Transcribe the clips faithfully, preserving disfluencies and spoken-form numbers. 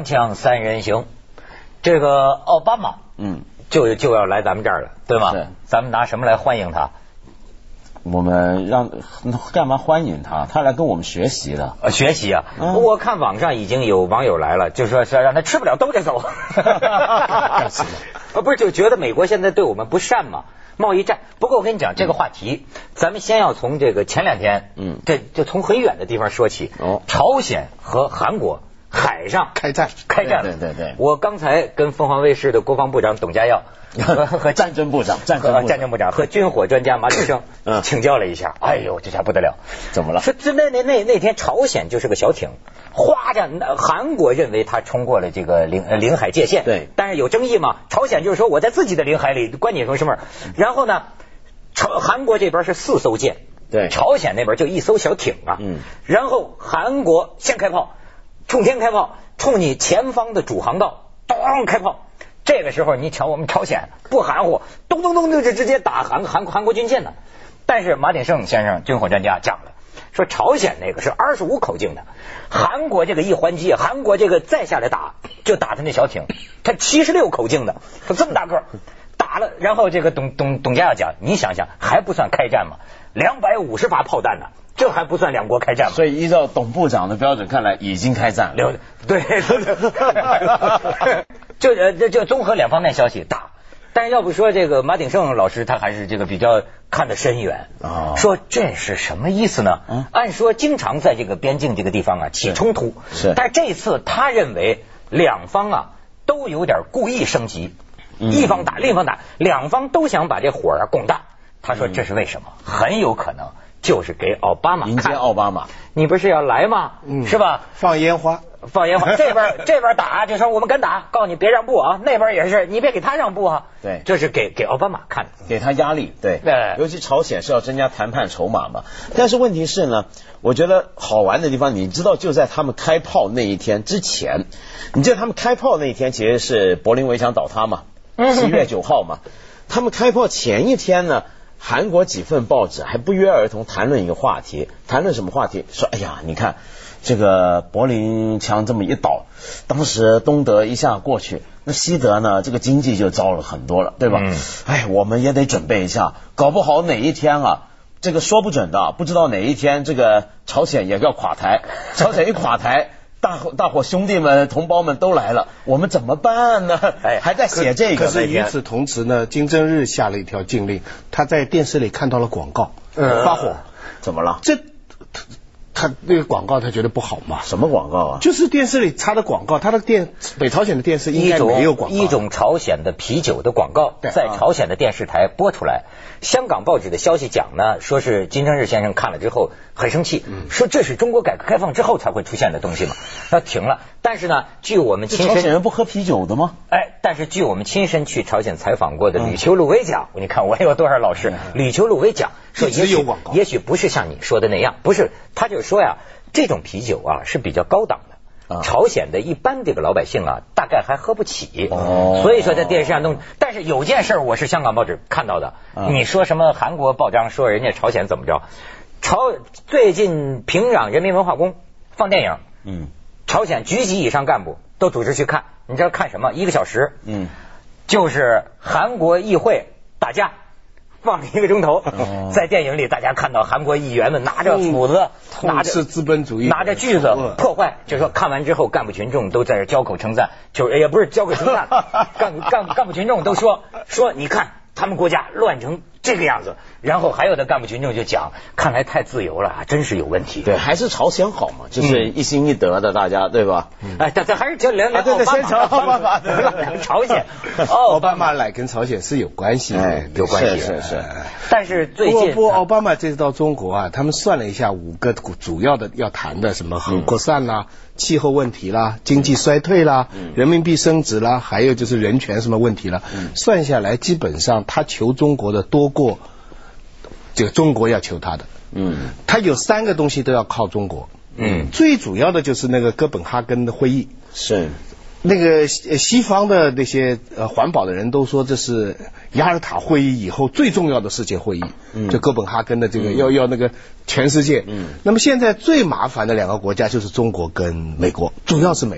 锵三人行，这个奥巴马，嗯，就就要来咱们这儿了，对吗？ 是。 咱们拿什么来欢迎他？ 我们让干嘛欢迎他？他来跟我们学习的。 呃，学习啊！ 嗯、 我看网上已经有网友来了，就说是让他吃不了兜着走。干什么？呃，不是，就觉得美国现在对我们不善嘛，贸易战。不过我跟你讲，这个话题，嗯、咱们先要从这个前两天，嗯，这就从很远的地方说起。哦，朝鲜和韩国海上开战， 开战了。 对对 对, 对。 我刚才跟凤凰卫视的国防部长董家耀。 和和战争部长、战争部长、 战争部长和军火专家马鼎盛嗯请教了一下，哎呦，这下不得了， 怎么了？ 说这那那那那天朝鲜就是个小艇，哗着，韩国认为他冲过了这个领领海界限， 对， 但是有争议嘛，朝鲜就是说我在自己的领海里，关你什么什么？然后呢，朝韩国这边是四艘舰， 对， 朝鲜那边就一艘小艇啊，嗯，然后韩国先开炮，冲天开炮，冲你前方的主航道，咚开炮。这个时候你瞧我们朝鲜不含糊，咚咚咚就直接打韩韩韩国军舰呢。但是马鼎盛先生军火专家讲了，说朝鲜那个是二十五口径的，韩国这个一还击，韩国这个再下来打就打他那小艇，他七十六口径的，他这么大个打了，然后这个董董董家要讲，你想想还不算开战吗？两百五十发炮弹呢。这还不算两国开战吗？ 所以依照董部长的标准看来，已经开战了。 对对对，就呃就综合两方面消息打，但是要不说这个马鼎盛老师他还是这个比较看得深远啊，哦、说这是什么意思呢？嗯、按说经常在这个边境这个地方啊起冲突， 是， 但这次他认为两方啊都有点故意升级，嗯、一方打另一方打，两方都想把这火啊拱大。他说这是为什么？嗯、很有可能。就是给奥巴马看， 迎接奥巴马， 你不是要来吗？嗯，是吧？ 放烟花， 放烟花，这边这边打，就说我们敢打，告诉你别让步啊。那边也是，你别给他让步啊。 对， 这是给给奥巴马看的， 给他压力。对，对，尤其朝鲜是要增加谈判筹码嘛。但是问题是呢，我觉得好玩的地方，你知道，就在他们开炮那一天之前，你知道他们开炮那一天其实是柏林围墙倒塌嘛，十一月九号嘛。他们开炮前一天呢。韩国几份报纸还不约而同谈论一个话题，谈论什么话题？说，哎呀，你看这个柏林墙这么一倒，当时东德一下过去，那西德呢，这个经济就糟了很多了，对吧？嗯、哎，我们也得准备一下，搞不好哪一天啊，这个说不准的，不知道哪一天这个朝鲜也要垮台，朝鲜一垮台。大伙大伙兄弟们同胞们都来了，我们怎么办呢？哎，还在写这个。 可是与此同时呢，金正日下了一条禁令，他在电视里看到了广告，嗯、发火， 怎么了？ 这他那个广告他觉得不好嘛？ 什么广告啊？ 就是电视里插的广告，他的电北朝鲜的电视应该没有广告。 一种朝鲜的啤酒的广告在朝鲜的电视台播出来，香港报纸的消息讲呢，说是金正日先生看了之后很生气，嗯、说这是中国改革开放之后才会出现的东西嘛，他停了。但是呢，据我们亲身， 朝鲜人不喝啤酒的吗？ 哎，但是据我们亲身去朝鲜采访过的吕秋露薇讲，嗯、你看我有多少老师，嗯、吕秋露薇讲说也许也许不是像你说的那样，不是，他就说呀，这种啤酒啊是比较高档的。朝鲜的一般这个老百姓啊，大概还喝不起，哦、所以说在电视上弄。但是有件事我是香港报纸看到的，哦、你说什么韩国报章说人家朝鲜怎么着？朝最近平壤人民文化宫放电影，嗯，朝鲜局级以上干部都组织去看，你知道看什么？一个小时，嗯，就是韩国议会打架。放了一个钟头，哦、在电影里大家看到韩国议员们拿着斧子， 嗯、拿着资本主义， 拿着锯子破坏，就是说看完之后，干部群众都在这交口称赞，就是也不是交口称赞，干干干部群众都说说你看他们国家乱成这个样子，然后还有的干部群众就讲，看来太自由了，真是有问题。 对，还是朝鲜好嘛，就是一心一德的大家，对吧？ 嗯、哎，但但还是就连连奥巴马，奥巴马对朝鲜， 奥巴马来跟朝鲜是有关系的， 哎、有关系， 是是是。 但是最近， 不过奥巴马这次到中国啊，他们算了一下五个主要的要谈的，什么核扩散啦、气候问题啦、经济衰退啦、嗯、人民币升值啦，还有就是人权什么问题啦，嗯、算下来基本上他求中国的多过这个中国要求他的。嗯，他有三个东西都要靠中国。嗯，最主要的就是那个哥本哈根的会议。 是。 那个西方的那些呃环保的人都说这是雅尔塔会议以后最重要的世界会议，嗯，就哥本哈根的这个、嗯、要要那个全世界，嗯，那么现在最麻烦的两个国家就是中国跟美国，主要是美国，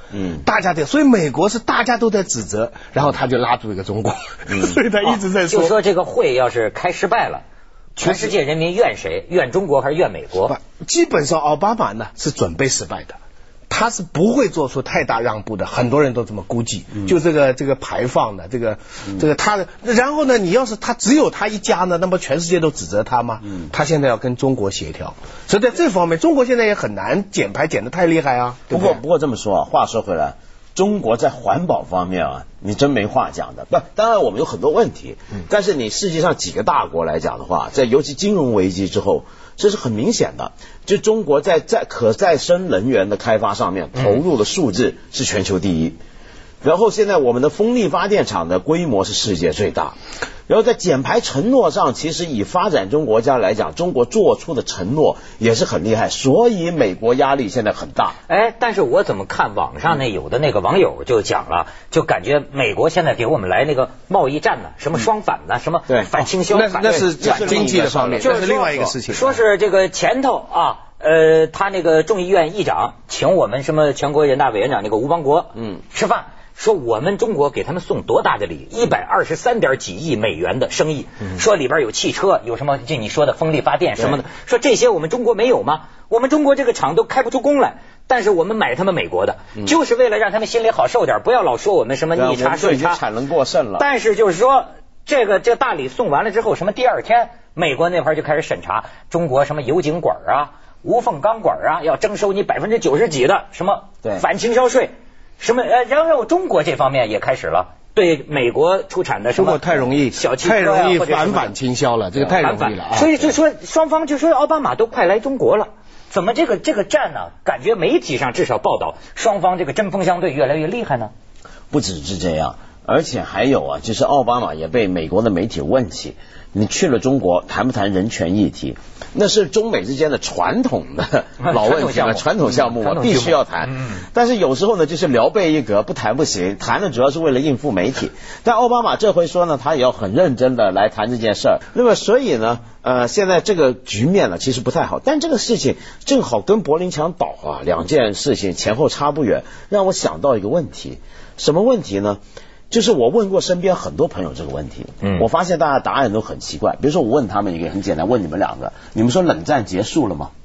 嗯，大家的，所以美国是大家都在指责，然后他就拉住一个中国，嗯、所以他一直在说， 就说这个会要是开失败了。全世界人民怨谁？怨中国还是怨美国？ 基本上奥巴马呢是准备失败的，他是不会做出太大让步的，很多人都这么估计。嗯、就这个这个排放的这个、嗯、这个他的，然后呢，你要是他只有他一家呢，那么全世界都指责他吗？嗯、他现在要跟中国协调，所以在这方面，中国现在也很难减排减得太厉害啊。 不过不过这么说啊，话说回来。中国在环保方面啊，你真没话讲的。不，当然我们有很多问题，但是你世界上几个大国来讲的话，在尤其金融危机之后，这是很明显的。就中国在在可再生能源的开发上面投入的数字是全球第一，然后现在我们的风力发电厂的规模是世界最大。然后在减排承诺上，其实以发展中国家来讲，中国做出的承诺也是很厉害，所以美国压力现在很大。 哎，但是我怎么看网上那有的那个网友就讲了，就感觉美国现在给我们来那个贸易战呢，什么双反呢，什么反倾销， 那那是反经济的方面， 就是另外一个事情。 说是这个前头啊，呃，他那个众议院议长请我们什么全国人大委员长那个吴邦国，嗯，吃饭。说我们中国给他们送多大的礼，一百二十三点几亿美元的生意，嗯、说里边有汽车，有什么就你说的风力发电什么的，说这些我们中国没有吗？我们中国这个厂都开不出工来，但是我们买他们美国的，嗯、就是为了让他们心里好受点，不要老说我们什么逆差顺差， 产能过剩了。 但是就是说这个这个大礼送完了之后，什么第二天美国那块就开始审查中国什么油井管啊、无缝钢管啊，要征收你百分之九十几的什么反倾销税。什么呃，然后中国这方面也开始了，对美国出产的什么太容易小汽车、啊、 太容易反反倾销了，这个太容易了啊！ 所以就说双方就说奥巴马都快来中国了，怎么这个这个战呢？感觉媒体上至少报道双方这个针锋相对越来越厉害呢？ 不只是这样，而且还有啊，就是奥巴马也被美国的媒体问起，你去了中国谈不谈人权议题？那是中美之间的传统的老问题了，传统项目嘛，必须要谈。但是有时候呢，就是聊备一格，不谈不行，谈的主要是为了应付媒体。但奥巴马这回说呢，他也要很认真的来谈这件事儿。那么所以呢，呃，现在这个局面呢，其实不太好。但这个事情正好跟柏林墙倒啊两件事情前后差不远，让我想到一个问题，什么问题呢？就是我问过身边很多朋友这个问题，嗯，我发现大家答案都很奇怪。比如说我问他们一个很简单，问你们两个，你们说冷战结束了吗？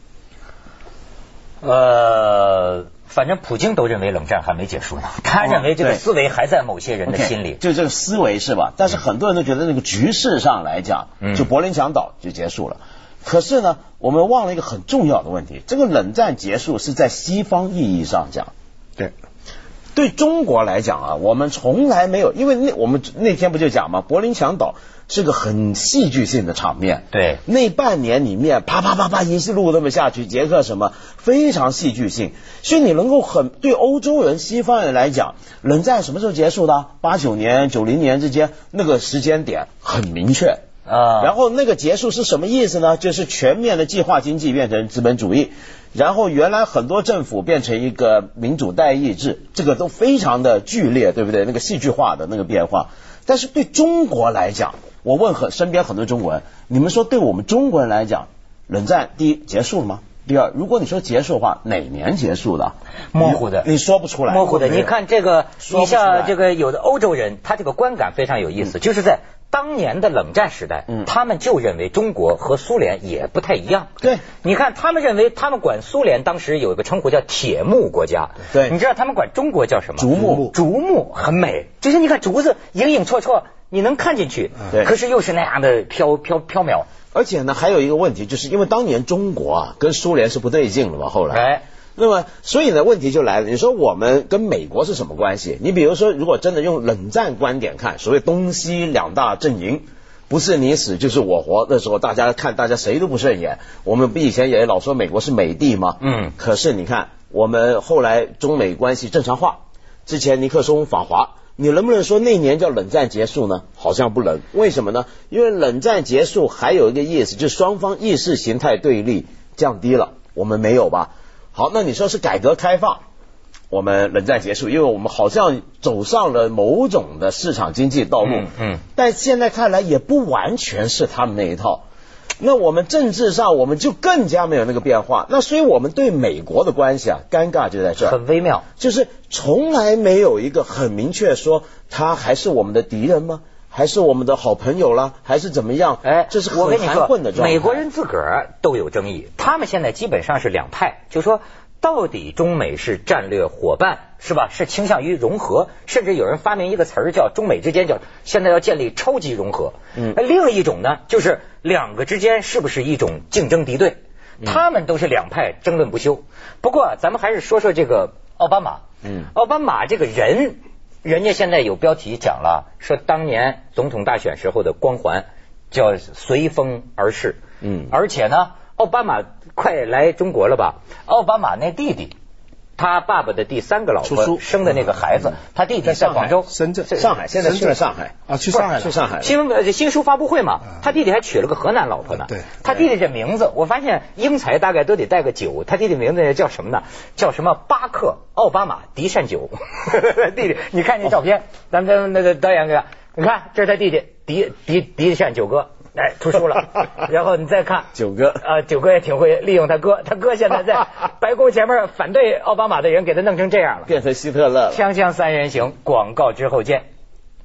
呃，反正普京都认为冷战还没结束呢，他认为这个思维还在某些人的心里， okay, 就这个思维是吧？但是很多人都觉得那个局势上来讲，就柏林墙倒就结束了。可是呢，我们忘了一个很重要的问题，这个冷战结束是在西方意义上讲， 对。 对中国来讲啊，我们从来没有，因为那我们那天不就讲吗？柏林墙倒是个很戏剧性的场面， 对， 那半年里面啪啪啪啪一路那么下去，捷克什么非常戏剧性，所以你能够很对欧洲人、西方人来讲，冷战什么时候结束的？八九年、九零年之间，那个时间点很明确。啊，然后那个结束是什么意思呢？就是全面的计划经济变成资本主义，然后原来很多政府变成一个民主代议制，这个都非常的剧烈，对不对？那个戏剧化的那个变化。但是对中国来讲，我问很身边很多中国人，你们说对我们中国人来讲，冷战第一结束了吗？第二，如果你说结束的话，哪年结束的？ 模糊的， 你说不出来。 模糊的，你看这个，你像这个有的欧洲人，他这个观感非常有意思，嗯、就是在当年的冷战时代，嗯，他们就认为中国和苏联也不太一样。 对， 你看他们认为，他们管苏联当时有一个称呼叫铁木国家。 对， 你知道他们管中国叫什么？ 竹木。 竹木很美，就是你看竹子影影绰绰，你能看进去，对，可是又是那样的飘飘飘渺。 而且呢，还有一个问题，就是因为当年中国啊跟苏联是不对劲了嘛，后来， 哎， 那么所以呢，问题就来了，你说我们跟美国是什么关系？你比如说，如果真的用冷战观点看，所谓东西两大阵营，不是你死就是我活，那时候大家看大家谁都不顺眼。我们不以前也老说美国是美帝吗？嗯，可是你看，我们后来中美关系正常化，之前尼克松访华。你能不能说那年叫冷战结束呢？好像不能。为什么呢？因为冷战结束还有一个意思，就是双方意识形态对立降低了，我们没有吧？好，那你说是改革开放，我们冷战结束，因为我们好像走上了某种的市场经济道路。嗯，嗯但现在看来也不完全是他们那一套。 那我们政治上我们就更加没有那个变化。那所以我们对美国的关系啊，尴尬就在这儿， 很微妙， 就是从来没有一个很明确说他还是我们的敌人吗？还是我们的好朋友啦，还是怎么样？ 哎， 这是很含混的状态。 美国人自个儿都有争议，他们现在基本上是两派，就说到底中美是战略伙伴是吧？是倾向于融合，甚至有人发明一个词儿叫中美之间叫现在要建立超级融合。嗯，另一种呢，就是两个之间是不是一种竞争敌对？他们都是两派争论不休。不过咱们还是说说这个奥巴马。嗯，奥巴马这个人。人家现在有标题讲了，说当年总统大选时候的光环叫随风而逝。嗯，而且呢，奥巴马快来中国了吧？奥巴马那弟弟，他爸爸的第三个老婆生的那个孩子，嗯、他弟弟在广州、 深圳、 上海，现在去了上海啊，去上海， 去上海。 新新书发布会嘛，他弟弟还娶了个河南老婆呢。 对， 他弟弟这名字，我发现英才大概都得带个九，他弟弟名字叫什么呢？叫什么巴克奥巴马迪善九。弟弟，你看这照片，咱们那个导演哥，你看这是他弟弟迪迪迪善九哥。哎，出书了，然后你再看九哥啊，九哥也挺会利用他哥，他哥现在在白宫前面反对奥巴马的人给他弄成这样了， 变成希特勒了。 锵锵三人行，广告之后见。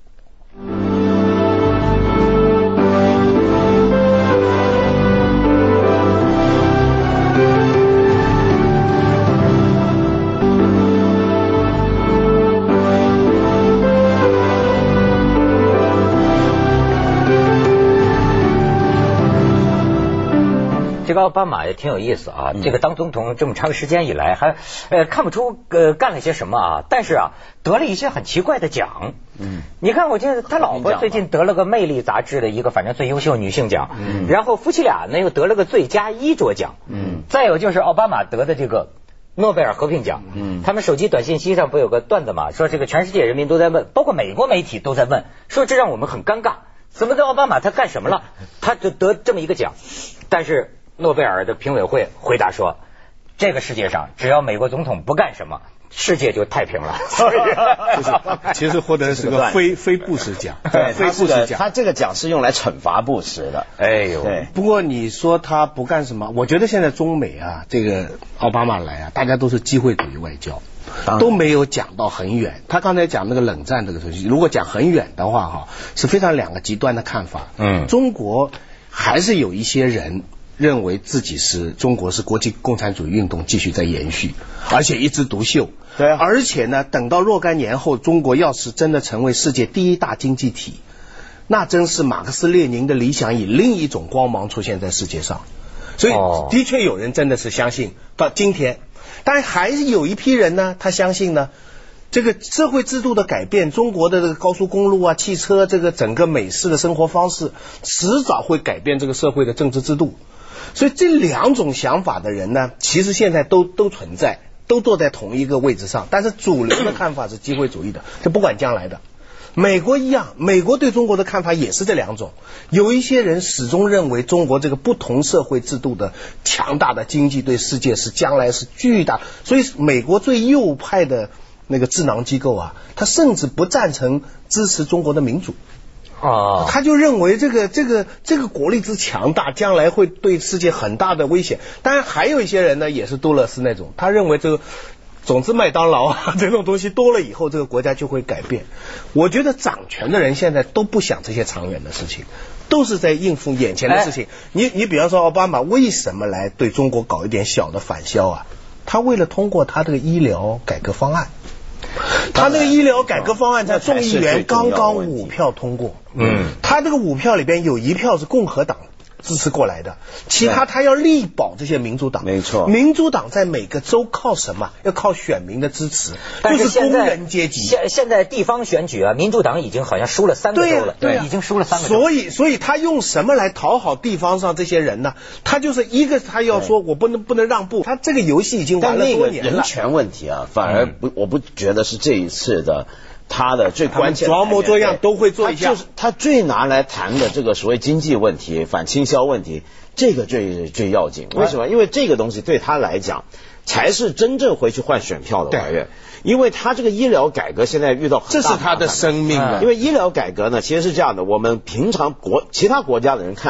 这个奥巴马也挺有意思啊，这个当总统这么长时间以来，还呃看不出呃干了些什么啊，但是啊得了一些很奇怪的奖。嗯，你看我这他老婆最近得了个《魅力》杂志的一个反正最优秀女性奖，嗯，然后夫妻俩呢又得了个最佳衣着奖，嗯，再有就是奥巴马得的这个诺贝尔和平奖，嗯，他们手机短信息上不有个段子嘛，说这个全世界人民都在问，包括美国媒体都在问，说这让我们很尴尬，怎么的奥巴马他干什么了，他就得这么一个奖，但是。诺贝尔的评委会回答说，这个世界上只要美国总统不干什么，世界就太平了。 就是，其实获得的是个非非布什奖， 对，非布什奖。他这个奖是用来惩罚布什的。 哎呦， 对。不过你说他不干什么，我觉得现在中美啊，这个奥巴马来啊，大家都是机会主义外交，都没有讲到很远。他刚才讲那个冷战这个东西，如果讲很远的话，哈，是非常两个极端的看法。嗯，中国还是有一些人。认为自己是中国是国际共产主义运动继续在延续，而且一枝独秀。 对、啊， 而且呢，等到若干年后，中国要是真的成为世界第一大经济体，那真是马克思列宁的理想以另一种光芒出现在世界上。所以，的确有人真的是相信到今天，但还是有一批人呢，他相信呢。这个社会制度的改变，中国的这个高速公路啊、汽车，这个整个美式的生活方式，迟早会改变这个社会的政治制度。所以这两种想法的人呢，其实现在都都存在，都坐在同一个位置上。但是主流的看法是机会主义的，这不管将来的。美国一样，美国对中国的看法也是这两种。有一些人始终认为中国这个不同社会制度的强大的经济对世界是将来是巨大，所以美国最右派的那个智囊机构啊，他甚至不赞成支持中国的民主。啊，他就认为这个这个这个国力之强大，将来会对世界很大的危险。当然，还有一些人呢，也是多乐斯那种，他认为这个，总之麦当劳啊这种东西多了以后，这个国家就会改变。我觉得掌权的人现在都不想这些长远的事情，都是在应付眼前的事情。哎、你你比方说奥巴马为什么来对中国搞一点小的反销啊？他为了通过他这个医疗改革方案。他那个医疗改革方案在众议员刚刚五票通过，嗯，他这个五票里边有一票是共和党支持过来的，其他他要力保这些民主党， 没错， 民主党在每个州靠什么？要靠选民的支持，就是工人阶级。 现现在地方选举啊，民主党已经好像输了三个州了， 对、啊， 已经输了三个州。 所以，所以他用什么来讨好地方上这些人呢？他就是一个，他要说我不能不能让步，他这个游戏已经玩了多年了。 人权问题啊，反而不，嗯、我不觉得是这一次的。他的最关键的装模作样都会做一下， 就是他最拿来谈的这个所谓经济问题、反倾销问题，这个最最要紧。为什么？因为这个东西对他来讲才是真正回去换选票的玩意儿。因为他这个医疗改革现在遇到很大这是他的生命啊。 因为医疗改革呢，其实是这样的，我们平常国其他国家的人看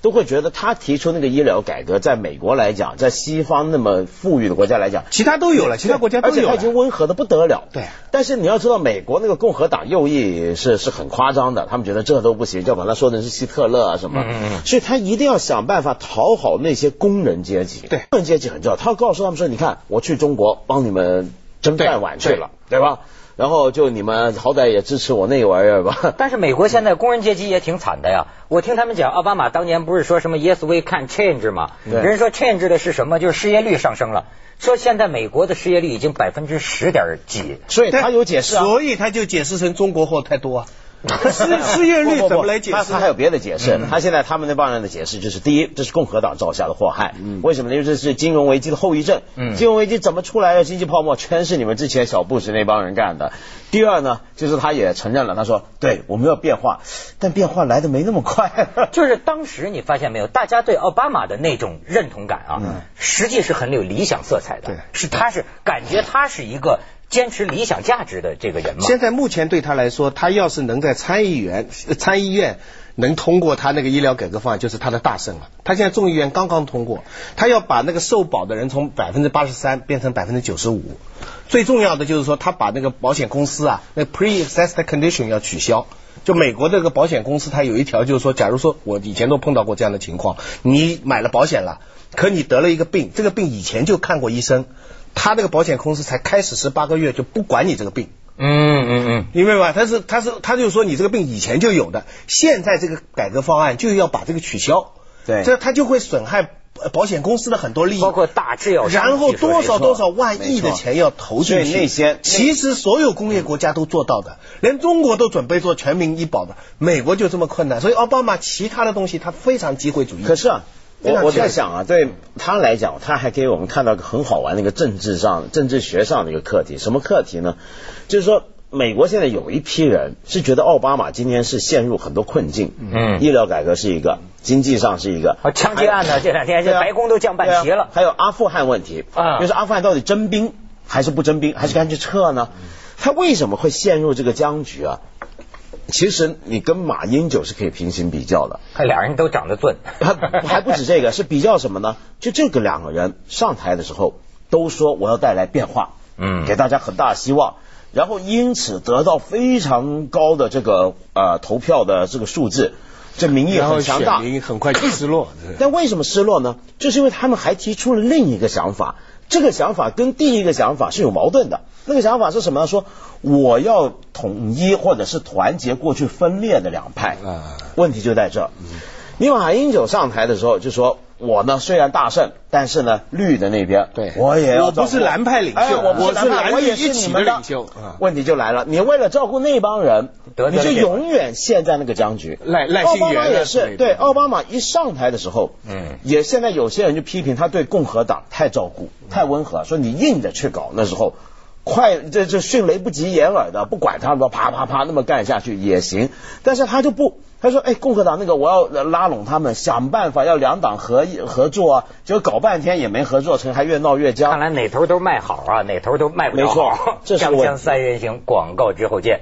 都会觉得他提出那个医疗改革，在美国来讲，在西方那么富裕的国家来讲， 其他都有了，其他国家都有了， 而且他已经温和的不得了。 对， 但是你要知道，美国那个共和党右翼是是很夸张的，他们觉得这都不行，就把他说的是希特勒啊什么，嗯嗯所以他一定要想办法讨好那些工人阶级。 对， 工人阶级很重要，他要告诉他们说，你看，我去中国帮你们争饭碗去了， 对, 对吧？然后就你们好歹也支持我那玩意儿吧。 但是美国现在工人阶级也挺惨的呀。我听他们讲，奥巴马当年不是说什么 Yes we can change 吗？人说 change 的是什么？就是失业率上升了。说现在美国的失业率已经百分之十点几， 所以他有解释啊。 所以他就解释成中国货太多啊。失失业率怎么来解释？ 他他还有别的解释。嗯、他现在他们那帮人的解释就是：第一，这是共和党造下的祸害。嗯、为什么呢？因为这是金融危机的后遗症。嗯、金融危机怎么出来的？经济泡沫全是你们之前小布什那帮人干的。第二呢，就是他也承认了，他说：“对，我们要变化，但变化来的没那么快。” 就是当时你发现没有，大家对奥巴马的那种认同感啊，嗯、实际是很有理想色彩的。 对， 是他是感觉他是一个坚持理想价值的这个人嘛。 现在目前对他来说，他要是能在参议员、参议院能通过他那个医疗改革方案，就是他的大胜了。他现在众议院刚刚通过，他要把那个受保的人从百分之八十三变成百分之九十五。最重要的就是说，他把那个保险公司啊，那 pre-existing condition 要取消。就美国这个保险公司，它有一条就是说，假如说我以前都碰到过这样的情况，你买了保险了，可你得了一个病，这个病以前就看过医生，他那个保险公司才开始十八个月就不管你这个病。 嗯嗯嗯， 你明白吧？他是他是他就说你这个病以前就有的，现在这个改革方案就要把这个取消。 对， 这他就会损害保险公司的很多利益， 包括大制药商， 然后多少多少万亿的钱要投进去。 那些其实所有工业国家都做到的，连中国都准备做全民医保的，美国就这么困难。所以奥巴马其他的东西他非常机会主义。 可是啊。我我在想啊，对他来讲，他还给我们看到一个很好玩的一个政治上、政治学上的一个课题。什么课题呢？就是说，美国现在有一批人是觉得奥巴马今天是陷入很多困境。嗯，医疗改革是一个，经济上是一个。 啊，枪击案呢？这两天这白宫都降半旗了。 还有阿富汗问题啊，就是阿富汗到底征兵还是不征兵，还是干脆撤呢？他为什么会陷入这个僵局啊？其实你跟马英九是可以平行比较的， 他俩人都长得钝， 还还不止这个，是比较什么呢？就这个两个人上台的时候都说我要带来变化，嗯，给大家很大的希望，然后因此得到非常高的这个呃投票的这个数字，这民意很强大， 选民很快就失落。 但为什么失落呢？就是因为他们还提出了另一个想法，这个想法跟第一个想法是有矛盾的。那个想法是什么呢？说我要统一或者是团结过去分裂的两派。问题就在这。你马英九上台的时候就说，我呢虽然大胜，但是呢绿的那边对我也要， 我不是蓝派领袖， 哎、我不是蓝派， 我也是你们的领袖。 问题就来了，你为了照顾那帮人，你就永远陷在那个僵局。 赖赖清源也是对，奥巴马一上台的时候，嗯，也现在有些人就批评他对共和党太照顾、太温和，说你硬着去搞，那时候。快，这这迅雷不及掩耳的，不管他们，啪啪啪那么干下去也行。但是他就不，他说，哎，共和党那个我要拉拢他们，想办法要两党合合作啊，结果搞半天也没合作成，还越闹越僵。 看来哪头都卖好啊，哪头都卖不了好。 没错，这是锵锵三人行，广告之后见。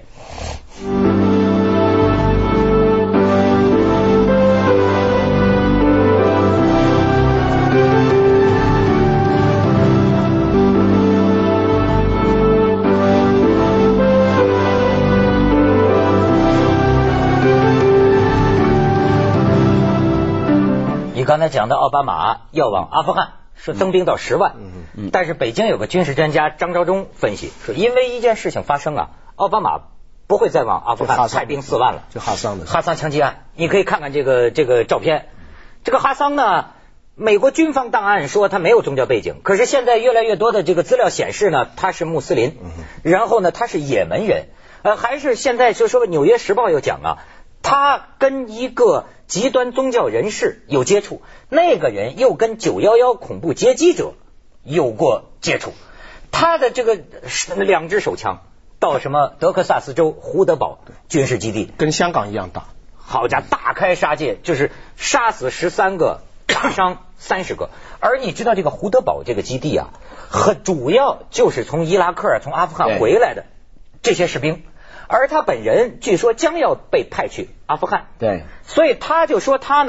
你刚才讲的奥巴马要往阿富汗，说增兵到十万，嗯嗯，但是北京有个军事专家张召忠分析说，因为一件事情发生啊，奥巴马不会再往阿富汗派兵四万了， 就哈桑的哈桑枪击案，你可以看看这个这个照片，这个哈桑呢，美国军方档案说他没有宗教背景，可是现在越来越多的这个资料显示呢，他是穆斯林，然后呢他是也门人，呃，还是现在就说《纽约时报》又讲啊，他跟一个极端宗教人士有接触，那个人又跟九一一恐怖劫机者有过接触，他的这个两支手枪到什么德克萨斯州胡德堡军事基地， 跟香港一样大， 好家伙，大开杀戒，就是杀死十三个，打伤三十个。而你知道这个胡德堡这个基地啊，很主要就是从伊拉克、从阿富汗回来的这些士兵。而他本人据说将要被派去阿富汗， 对， 所以他就说他呢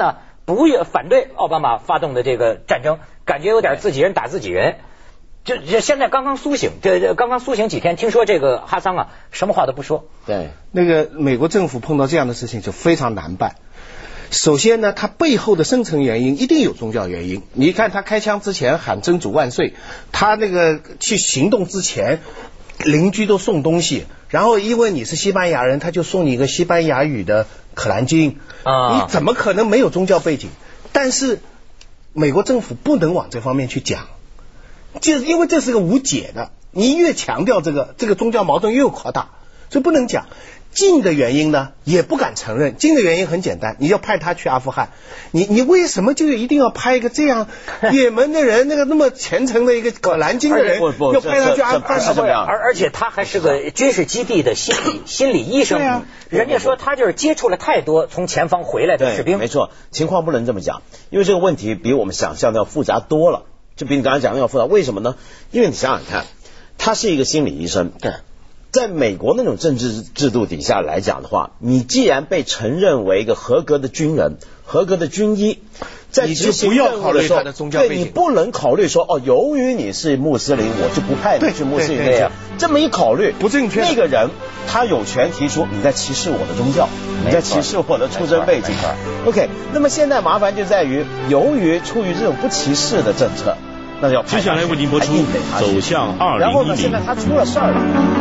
不反对奥巴马发动的这个战争，感觉有点自己人打自己人。就这现在刚刚苏醒，这这刚刚苏醒几天，听说这个哈桑啊，什么话都不说。 对，那个美国政府碰到这样的事情就非常难办。首先呢，它背后的深层原因一定有宗教原因。你看他开枪之前喊真主万岁，他那个去行动之前，邻居都送东西，然后因为你是西班牙人，他就送你一个西班牙语的可兰经啊，你怎么可能没有宗教背景？但是美国政府不能往这方面去讲。就是因为这是个无解的，你越强调这个，这个宗教矛盾越扩大，所以不能讲。近的原因呢，也不敢承认。近的原因很简单，你要派他去阿富汗，你你为什么就一定要派一个这样也门的人，那个那么虔诚的一个可兰经的人，要派他去阿富汗？ 而而且他还是个军事基地的心理心理医生，啊、人家说他就是接触了太多从前方回来的士兵。 没错，情况不能这么讲，因为这个问题比我们想象的要复杂多了。就比你刚才讲的要复杂，为什么呢？因为你想想看，他是一个心理医生，对，在美国那种政治制度底下来讲的话，你既然被承认为一个合格的军人、合格的军医，在执行任务的时候，对，你不能考虑说哦，由于你是穆斯林，我就不派你去穆斯林那样，这么一考虑不正确。 那个人他有权提出你在歧视我的宗教，你在歧视我的出身背景。OK， 那么现在麻烦就在于，由于出于这种不歧视的政策，那就要接下来为您播出《走向二零一零》。 然后呢，现在他出了事儿了。